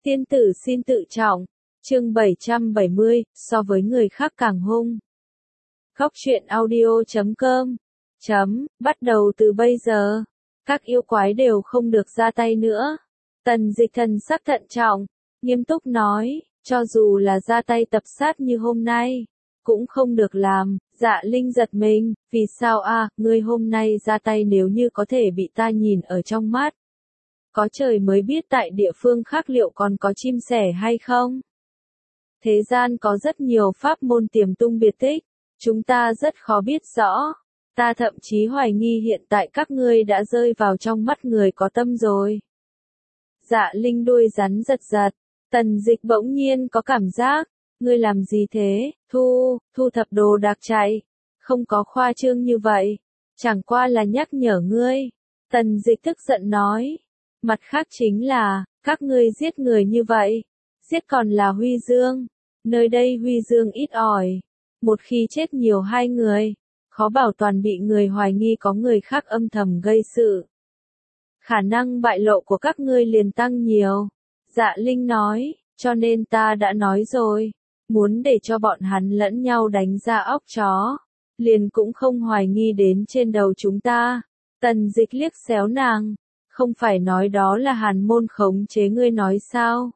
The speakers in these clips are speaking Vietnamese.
Tiên tử xin tự trọng. Chương 770, so với người khác càng hung. Góc truyện audio.com. Bắt đầu từ bây giờ, các yêu quái đều không được ra tay nữa. Tần Dịch thần sắc thận trọng, nghiêm túc nói, cho dù là ra tay tập sát như hôm nay, cũng không được làm. Dạ Linh giật mình, vì sao ngươi hôm nay ra tay nếu như có thể bị ta nhìn ở trong mắt. Có trời mới biết tại địa phương khác liệu còn có chim sẻ hay không. Thế gian có rất nhiều pháp môn tiềm tung biệt tích, chúng ta rất khó biết rõ. Ta thậm chí hoài nghi hiện tại các ngươi đã rơi vào trong mắt người có tâm rồi. Dạ Linh đuôi rắn giật giật, Tần Dịch bỗng nhiên có cảm giác, ngươi làm gì thế, thu thập đồ đạc chạy, không có khoa trương như vậy, chẳng qua là nhắc nhở ngươi. Tần Dịch tức giận nói, mặt khác chính là, các ngươi giết người như vậy, giết còn là Huy Dương, nơi đây Huy Dương ít ỏi, một khi chết nhiều hai người, khó bảo toàn bị người hoài nghi có người khác âm thầm gây sự. Khả năng bại lộ của các ngươi liền tăng nhiều. Dạ Linh nói, cho nên ta đã nói rồi, muốn để cho bọn hắn lẫn nhau đánh ra óc chó, liền cũng không hoài nghi đến trên đầu chúng ta. Tần Dịch liếc xéo nàng, không phải nói đó là hàn môn khống chế ngươi nói sao?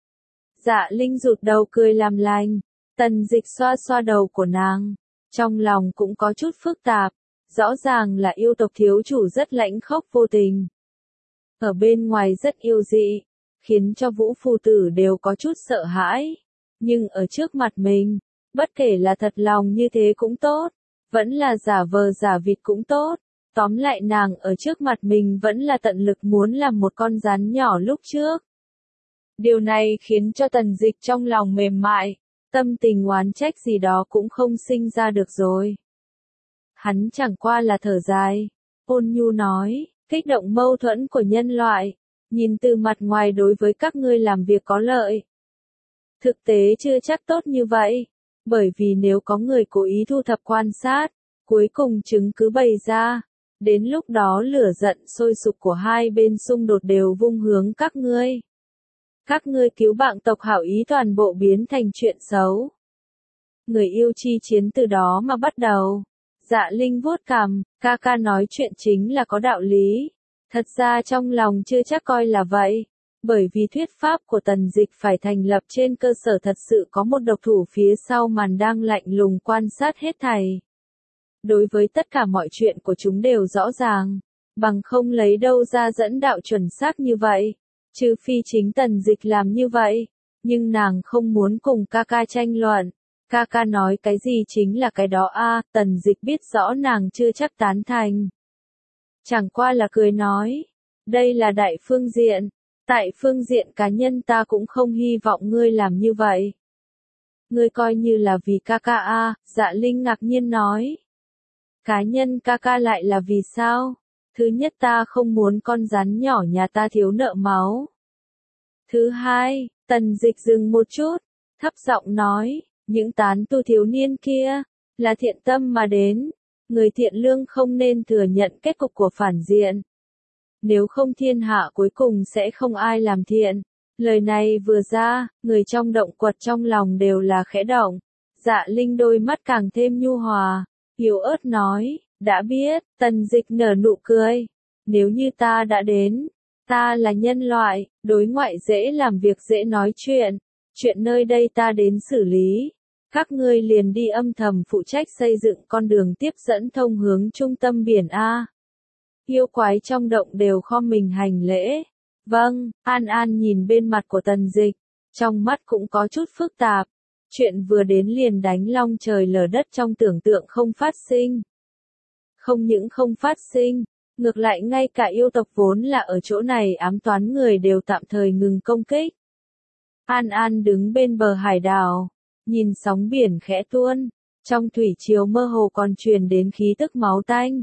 Dạ Linh rụt đầu cười làm lành, Tần Dịch xoa xoa đầu của nàng, trong lòng cũng có chút phức tạp, rõ ràng là yêu tộc thiếu chủ rất lãnh khốc vô tình. Ở bên ngoài rất yêu dị, khiến cho Vũ Phù Tử đều có chút sợ hãi, nhưng ở trước mặt mình, bất kể là thật lòng như thế cũng tốt, vẫn là giả vờ giả vịt cũng tốt, tóm lại nàng ở trước mặt mình vẫn là tận lực muốn làm một con rắn nhỏ lúc trước. Điều này khiến cho Tần Dịch trong lòng mềm mại, tâm tình oán trách gì đó cũng không sinh ra được rồi. Hắn chẳng qua là thở dài, ôn nhu nói, kích động mâu thuẫn của nhân loại, nhìn từ mặt ngoài đối với các ngươi làm việc có lợi. Thực tế chưa chắc tốt như vậy, bởi vì nếu có người cố ý thu thập quan sát, cuối cùng chứng cứ bày ra, đến lúc đó lửa giận sôi sục của hai bên xung đột đều vung hướng các ngươi. Các ngươi cứu bạn tộc hảo ý toàn bộ biến thành chuyện xấu. Người yêu chi chiến từ đó mà bắt đầu. Dạ Linh vuốt cằm, ca ca nói chuyện chính là có đạo lý. Thật ra trong lòng chưa chắc coi là vậy. Bởi vì thuyết pháp của Tần Dịch phải thành lập trên cơ sở thật sự có một độc thủ phía sau màn đang lạnh lùng quan sát hết thảy. Đối với tất cả mọi chuyện của chúng đều rõ ràng, bằng không lấy đâu ra dẫn đạo chuẩn xác như vậy. Trừ phi chính Tần Dịch làm như vậy, nhưng nàng không muốn cùng ca ca tranh luận. Ca ca nói cái gì chính là cái đó Tần Dịch biết rõ nàng chưa chắc tán thành. Chẳng qua là cười nói, đây là đại phương diện, tại phương diện cá nhân ta cũng không hy vọng ngươi làm như vậy. Ngươi coi như là vì ca ca Dạ Linh ngạc nhiên nói. Cá nhân ca ca lại là vì sao? Thứ nhất ta không muốn con rắn nhỏ nhà ta thiếu nợ máu. Thứ hai, Tần Dịch dừng một chút, thấp giọng nói, những tán tu thiếu niên kia, là thiện tâm mà đến, người thiện lương không nên thừa nhận kết cục của phản diện. Nếu không thiên hạ cuối cùng sẽ không ai làm thiện. Lời này vừa ra, người trong động quật trong lòng đều là khẽ động. Dạ Linh đôi mắt càng thêm nhu hòa, yếu ớt nói, đã biết. Tần Dịch nở nụ cười, nếu như ta đã đến, ta là nhân loại, đối ngoại dễ làm việc dễ nói chuyện, chuyện nơi đây ta đến xử lý, các ngươi liền đi âm thầm phụ trách xây dựng con đường tiếp dẫn thông hướng trung tâm biển A. Yêu quái trong động đều khom mình hành lễ. Vâng. An An nhìn bên mặt của Tần Dịch, trong mắt cũng có chút phức tạp. Chuyện vừa đến liền đánh long trời lở đất trong tưởng tượng không phát sinh. Không những không phát sinh, ngược lại ngay cả yêu tộc vốn là ở chỗ này ám toán người đều tạm thời ngừng công kích. An An đứng bên bờ hải đảo, nhìn sóng biển khẽ tuôn, trong thủy triều mơ hồ còn truyền đến khí tức máu tanh.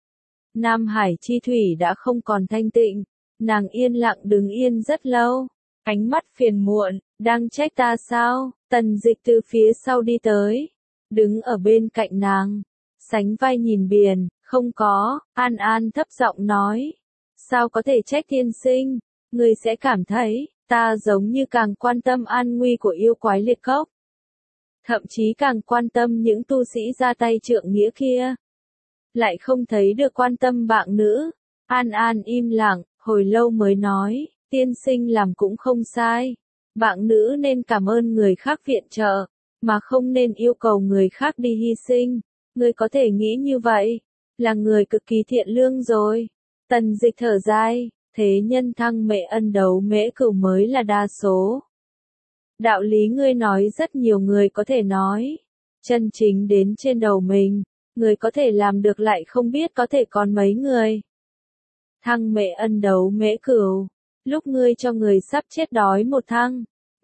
Nam Hải chi thủy đã không còn thanh tịnh, nàng yên lặng đứng yên rất lâu, ánh mắt phiền muộn, đang trách ta sao? Tần Dịch từ phía sau đi tới, đứng ở bên cạnh nàng, sánh vai nhìn biển, không có. An An thấp giọng nói, sao có thể trách tiên sinh, người sẽ cảm thấy, Ta giống như càng quan tâm an nguy của yêu quái liệt cốc. Thậm chí càng quan tâm những tu sĩ ra tay trượng nghĩa kia. Lại không thấy được quan tâm bạn nữ. An An im lặng, hồi lâu mới nói, tiên sinh làm cũng không sai. Bạn nữ nên cảm ơn người khác viện trợ, mà không nên yêu cầu người khác đi hy sinh. Người có thể nghĩ như vậy, là người cực kỳ thiện lương rồi. Tần Dịch thở dài, thế nhân thăng mệ ân đấu mễ cửu mới là đa số. Đạo lý ngươi nói rất nhiều người có thể nói, chân chính đến trên đầu mình, người có thể làm được lại không biết có thể còn mấy người. Thăng mệ ân đấu mễ cửu, lúc ngươi cho người sắp chết đói một thăng,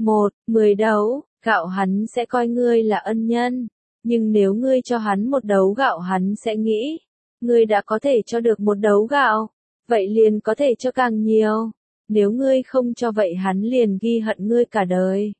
10 đấu, gạo hắn sẽ coi ngươi là ân nhân, nhưng nếu ngươi cho hắn một đấu gạo hắn sẽ nghĩ, ngươi đã có thể cho được một đấu gạo, vậy liền có thể cho càng nhiều, nếu ngươi không cho vậy hắn liền ghi hận ngươi cả đời.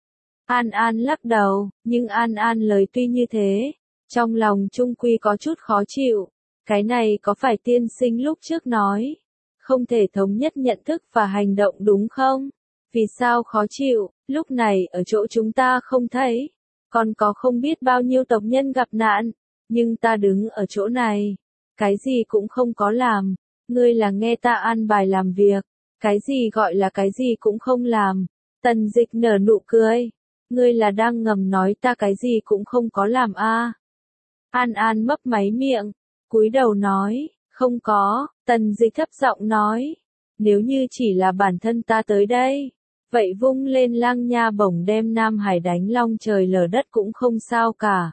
An An lắc đầu, nhưng An An lời tuy như thế, trong lòng trung quy có chút khó chịu, cái này có phải tiên sinh lúc trước nói, không thể thống nhất nhận thức và hành động đúng không? Vì sao khó chịu, lúc này ở chỗ chúng ta không thấy, còn có không biết bao nhiêu tộc nhân gặp nạn, nhưng ta đứng ở chỗ này, cái gì cũng không có làm, ngươi là nghe ta an bài làm việc, cái gì gọi là cái gì cũng không làm. Tần Dịch nở nụ cười, ngươi là đang ngầm nói ta cái gì cũng không có làm a? An An mấp máy miệng, cúi đầu nói, không có. Tần Dịch thấp giọng nói, nếu như chỉ là bản thân ta tới đây, vậy vung lên lang nha bổng đem Nam Hải đánh long trời lở đất cũng không sao cả.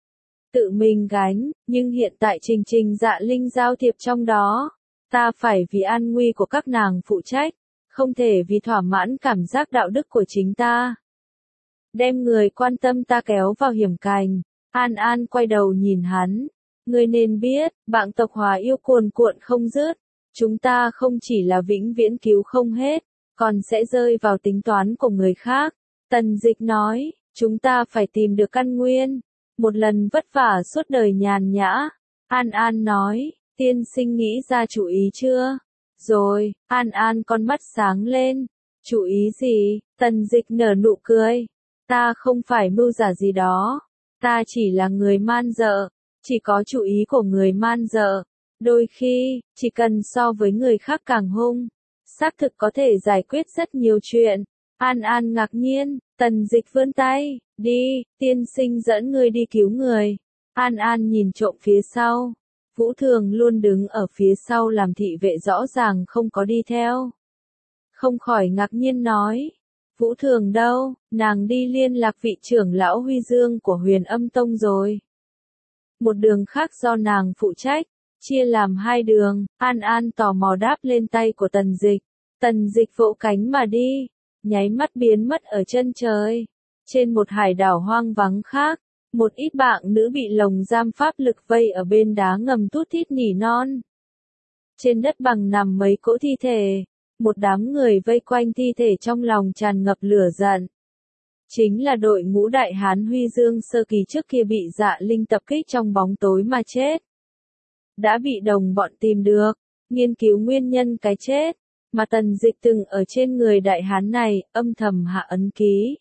Tự mình gánh, nhưng hiện tại Trình Trình Dạ Linh giao thiệp trong đó, ta phải vì an nguy của các nàng phụ trách, không thể vì thỏa mãn cảm giác đạo đức của chính ta. Đem người quan tâm ta kéo vào hiểm cảnh. An An quay đầu nhìn hắn. Ngươi nên biết, bạn tộc Hòa yêu cuồn cuộn không dứt. Chúng ta không chỉ là vĩnh viễn cứu không hết, còn sẽ rơi vào tính toán của người khác. Tần Dịch nói, chúng ta phải tìm được căn nguyên. Một lần vất vả suốt đời nhàn nhã. An An nói, tiên sinh nghĩ ra chủ ý chưa? Rồi, An An con mắt sáng lên. Chủ ý gì? Tần Dịch nở nụ cười. Ta không phải mưu giả gì đó. Ta chỉ là người man dợ. Chỉ có chủ ý của người man dợ. Đôi khi, chỉ cần so với người khác càng hung, xác thực có thể giải quyết rất nhiều chuyện. An An ngạc nhiên, Tần Dịch vươn tay, đi, tiên sinh dẫn ngươi đi cứu người. An An nhìn trộm phía sau. Vũ Thường luôn đứng ở phía sau làm thị vệ rõ ràng không có đi theo. Không khỏi ngạc nhiên nói, Vũ Thường đâu, nàng đi liên lạc vị trưởng lão Huy Dương của Huyền Âm Tông rồi. Một đường khác do nàng phụ trách, chia làm hai đường. An An tò mò đáp lên tay của Tần Dịch. Tần Dịch vỗ cánh mà đi, nháy mắt biến mất ở chân trời. Trên một hải đảo hoang vắng khác, một ít bạn nữ bị lồng giam pháp lực vây ở bên đá ngầm thút thít nỉ non. Trên đất bằng nằm mấy cỗ thi thể, một đám người vây quanh thi thể trong lòng tràn ngập lửa giận. Chính là đội ngũ đại hán Huy Dương sơ kỳ trước kia bị Dạ Linh tập kích trong bóng tối mà chết. Đã bị đồng bọn tìm được, nghiên cứu nguyên nhân cái chết, mà Tần Dịch từng ở trên người đại hán này, âm thầm hạ ấn ký.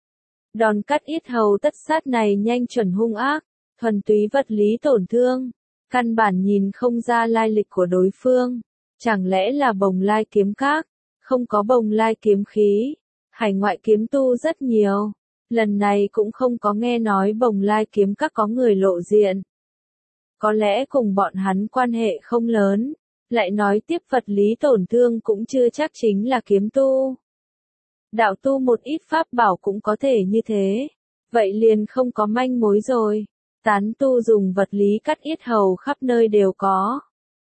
Đòn cắt yết hầu tất sát này nhanh chuẩn hung ác, thuần túy vật lý tổn thương, căn bản nhìn không ra lai lịch của đối phương. Chẳng lẽ là Bồng Lai kiếm các? Không có Bồng Lai kiếm khí. Hải ngoại kiếm tu rất nhiều. Lần này cũng không có nghe nói Bồng Lai kiếm các có người lộ diện. Có lẽ cùng bọn hắn quan hệ không lớn. Lại nói tiếp vật lý tổn thương cũng chưa chắc chính là kiếm tu. Đạo tu một ít pháp bảo cũng có thể như thế. Vậy liền không có manh mối rồi. Tán tu dùng vật lý cắt yết hầu khắp nơi đều có.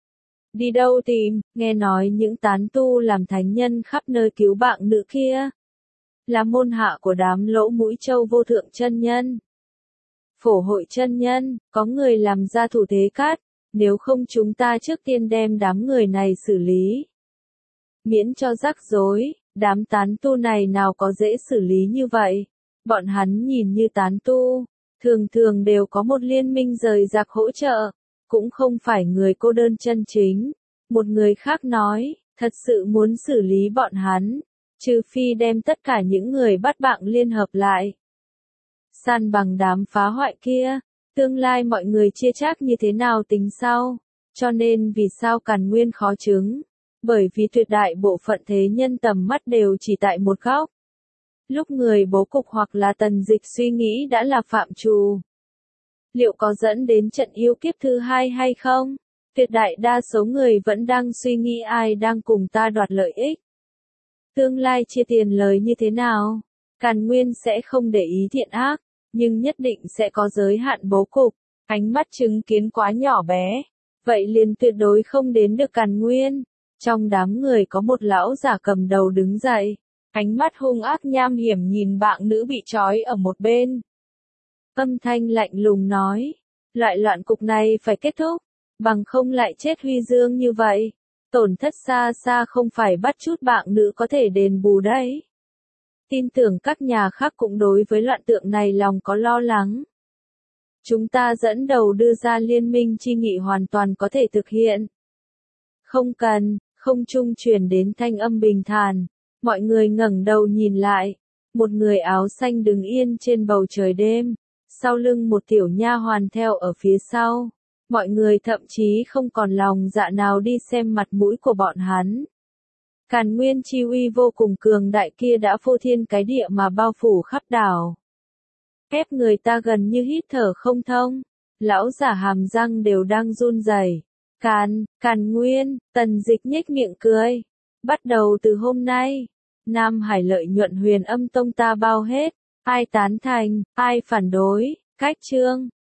Đi đâu tìm, nghe nói những tán tu làm thánh nhân khắp nơi cứu bạn nữ kia. Là môn hạ của đám Lỗ Mũi Châu Vô Thượng chân nhân. Phổ Hội chân nhân, có người làm ra thủ thế cát, nếu không chúng ta trước tiên đem đám người này xử lý. Miễn cho rắc rối, đám tán tu này nào có dễ xử lý như vậy. Bọn hắn nhìn như tán tu, thường thường đều có một liên minh rời rạc hỗ trợ, cũng không phải người cô đơn chân chính. Một người khác nói, thật sự muốn xử lý bọn hắn, Trừ phi đem tất cả những người bắt bạn liên hợp lại. San bằng đám phá hoại kia, tương lai mọi người chia chác như thế nào tính sau. Cho nên vì sao Càn Nguyên khó chứng? Bởi vì tuyệt đại bộ phận thế nhân tầm mắt đều chỉ tại một góc. Lúc người bố cục hoặc là Tần Dịch suy nghĩ đã là phạm trù. Liệu có dẫn đến trận yêu kiếp thứ hai hay không? Tuyệt đại đa số người vẫn đang suy nghĩ ai đang cùng ta đoạt lợi ích. Tương lai chia tiền lời như thế nào? Càn Nguyên sẽ không để ý thiện ác, nhưng nhất định sẽ có giới hạn bố cục. Ánh mắt chứng kiến quá nhỏ bé, vậy liền tuyệt đối không đến được Càn Nguyên. Trong đám người có một lão giả cầm đầu đứng dậy, ánh mắt hung ác nham hiểm nhìn bạn nữ bị trói ở một bên. Âm thanh lạnh lùng nói, loại loạn cục này phải kết thúc, bằng không lại chết huy dương như vậy. Tổn thất xa xa không phải bắt chút bạn nữ có thể đền bù đấy. Tin tưởng các nhà khác cũng đối với loạn tượng này lòng có lo lắng. Chúng ta dẫn đầu đưa ra liên minh chi nghị hoàn toàn có thể thực hiện. Không cần, không trung truyền đến thanh âm bình thản. Mọi người ngẩng đầu nhìn lại. Một người áo xanh đứng yên trên bầu trời đêm. Sau lưng một tiểu nha hoàn theo ở phía sau. Mọi người thậm chí không còn lòng dạ nào đi xem mặt mũi của bọn hắn. Càn Nguyên chi uy vô cùng cường đại kia đã phô thiên cái địa mà bao phủ khắp đảo. Ép người ta gần như hít thở không thông. Lão giả hàm răng đều đang run rẩy. Càn Nguyên, Tần Dịch nhếch miệng cười. Bắt đầu từ hôm nay, Nam Hải lợi nhuận Huyền Âm Tông ta bao hết. Ai tán thành, ai phản đối, cách chương.